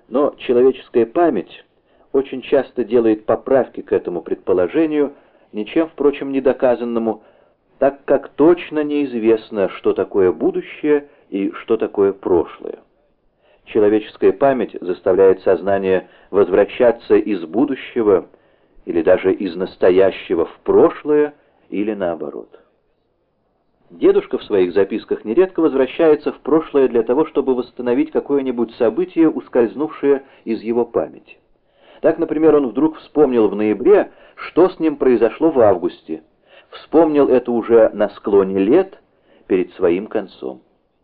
Но человеческая память очень часто делает поправки к этому предположению, ничем, впрочем, не доказанному, так как точно неизвестно, что такое будущее и что такое прошлое. Человеческая память заставляет сознание возвращаться из будущего или даже из настоящего в прошлое или наоборот. Дедушка в своих записках нередко возвращается в прошлое для того, чтобы восстановить какое-нибудь событие, ускользнувшее из его памяти. Так, например, он вдруг вспомнил в ноябре, что с ним произошло в августе. Вспомнил это уже на склоне лет перед своим концом.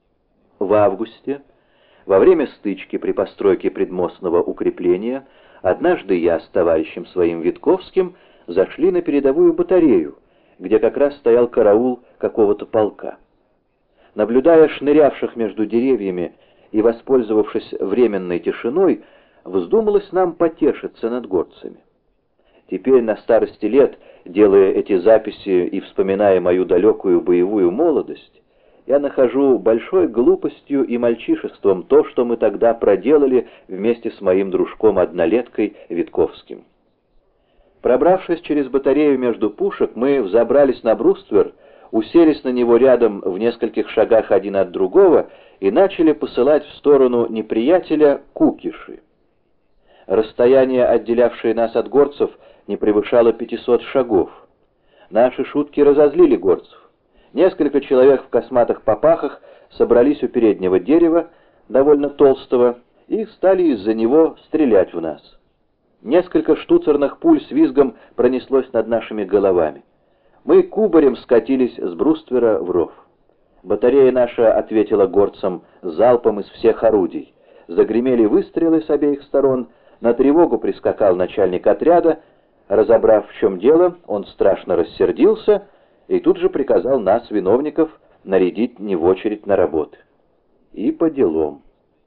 В августе, во время стычки при постройке предмостного укрепления, однажды я с товарищем своим Витковским зашли на передовую батарею, где как раз стоял караул какого-то полка. Наблюдая шнырявших между деревьями и воспользовавшись временной тишиной, вздумалось нам потешиться над горцами. Теперь, на старости лет, делая эти записи и вспоминая мою далекую боевую молодость, я нахожу большой глупостью и мальчишеством то, что мы тогда проделали вместе с моим дружком-однолеткой Витковским. Пробравшись через батарею между пушек, мы взобрались на бруствер, уселись на него рядом в нескольких шагах один от другого и начали посылать в сторону неприятеля кукиши. Расстояние, отделявшее нас от горцев, не превышало 500 шагов. Наши шутки разозлили горцев. Несколько человек в косматых папахах собрались у переднего дерева, довольно толстого, и стали из-за него стрелять в нас. Несколько штуцерных пуль с визгом пронеслось над нашими головами. Мы кубарем скатились с бруствера в ров. Батарея наша ответила горцам залпом из всех орудий. Загремели выстрелы с обеих сторон, на тревогу прискакал начальник отряда. Разобрав, в чем дело, он страшно рассердился и тут же приказал нас, виновников, нарядить не в очередь на работы. И по делам.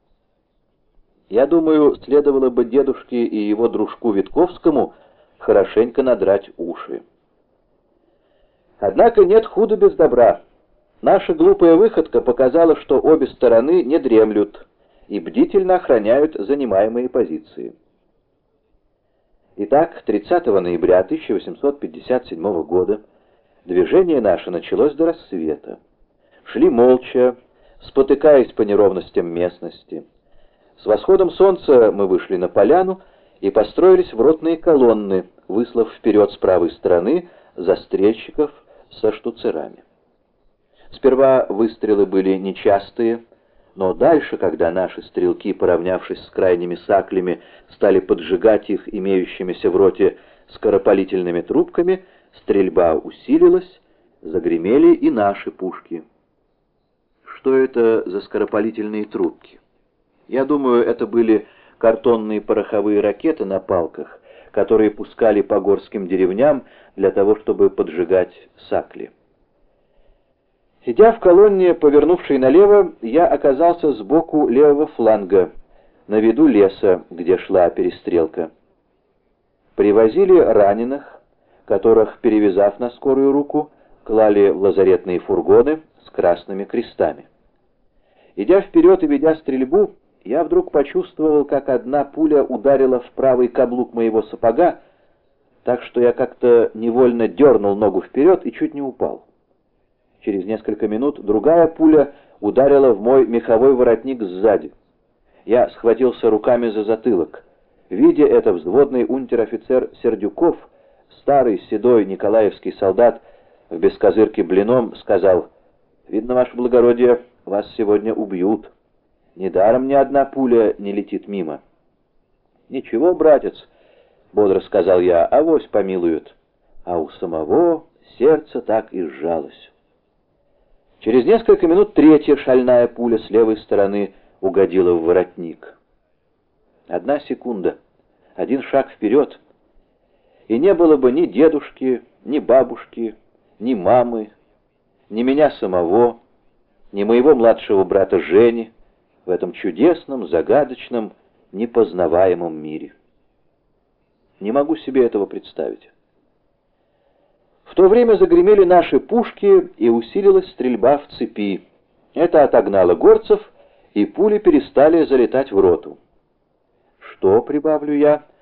Я думаю, следовало бы дедушке и его дружку Витковскому хорошенько надрать уши. Однако нет худа без добра. Наша глупая выходка показала, что обе стороны не дремлют и бдительно охраняют занимаемые позиции. Итак, 30 ноября 1857 года движение наше началось до рассвета. Шли молча, спотыкаясь по неровностям местности. С восходом солнца мы вышли на поляну и построились в ротные колонны, выслав вперед с правой стороны застрельщиков со штуцерами. Сперва выстрелы были нечастые, но дальше, когда наши стрелки, поравнявшись с крайними саклями, стали поджигать их имеющимися в роте скоропалительными трубками, стрельба усилилась, загремели и наши пушки. Что это за скоропалительные трубки? Я думаю, это были картонные пороховые ракеты на палках, которые пускали по горским деревням для того, чтобы поджигать сакли. Идя в колонне, повернувшей налево, я оказался сбоку левого фланга, на виду леса, где шла перестрелка. Привозили раненых, которых, перевязав на скорую руку, клали в лазаретные фургоны с красными крестами. Идя вперед и ведя стрельбу, я вдруг почувствовал, как одна пуля ударила в правый каблук моего сапога, так что я как-то невольно дернул ногу вперед и чуть не упал. Через несколько минут другая пуля ударила в мой меховой воротник сзади. Я схватился руками за затылок. Видя это, взводный унтер-офицер Сердюков, старый седой николаевский солдат в бескозырке блином, сказал: «Видно, ваше благородие, вас сегодня убьют. Недаром ни одна пуля не летит мимо». «Ничего, братец», — бодро сказал я, — «авось помилуют». А у самого сердце так и сжалось. Через несколько минут третья шальная пуля с левой стороны угодила в воротник. Одна секунда, один шаг вперед, и не было бы ни дедушки, ни бабушки, ни мамы, ни меня самого, ни моего младшего брата Жени в этом чудесном, загадочном, непознаваемом мире. Не могу себе этого представить. В то время загремели наши пушки, и усилилась стрельба в цепи. Это отогнало горцев, и пули перестали залетать в роту. что, прибавлю я,